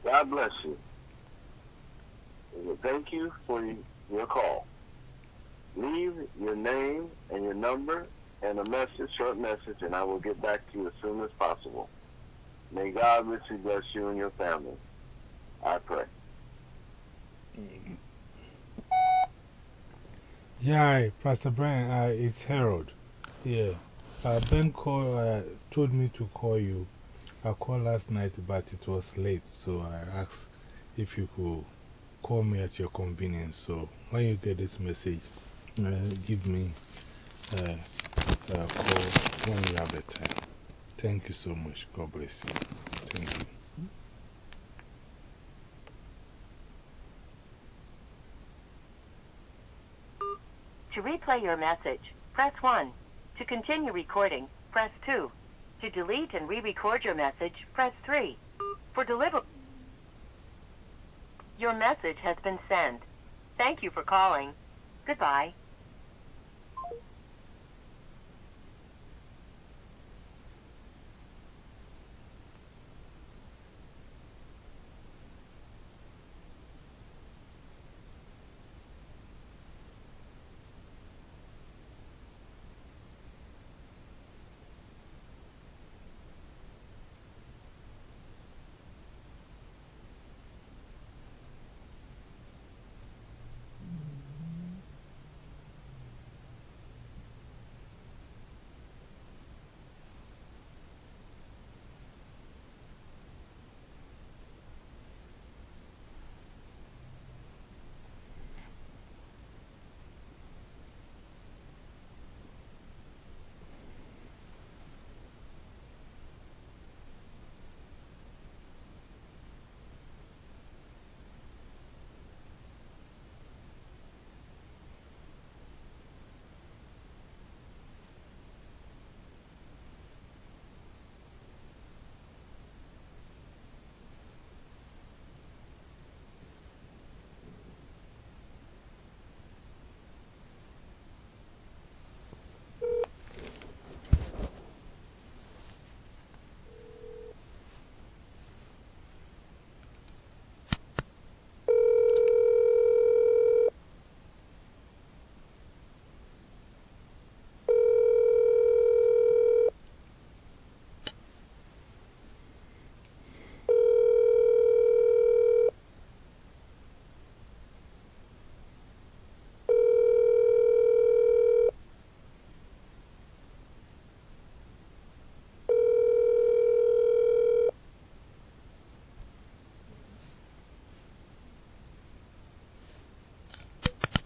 God bless you. Thank you for your call. Leave your name and your number and a message, short message, and I will get back to you as soon as possible. May God richly bless you and your family. I pray. Yeah, Pastor Brian, it's Harold. Yeah. Ben told me to call you. I called last night, but it was late, so I asked if you could call me at your convenience. So when you get this message, give me a call when you have the time. Thank you so much. God bless you. Thank you. To replay your message, press 1. To continue recording, press 2. To delete and re-record your message, press 3. For deliver, your message has been sent. Thank you for calling. Goodbye.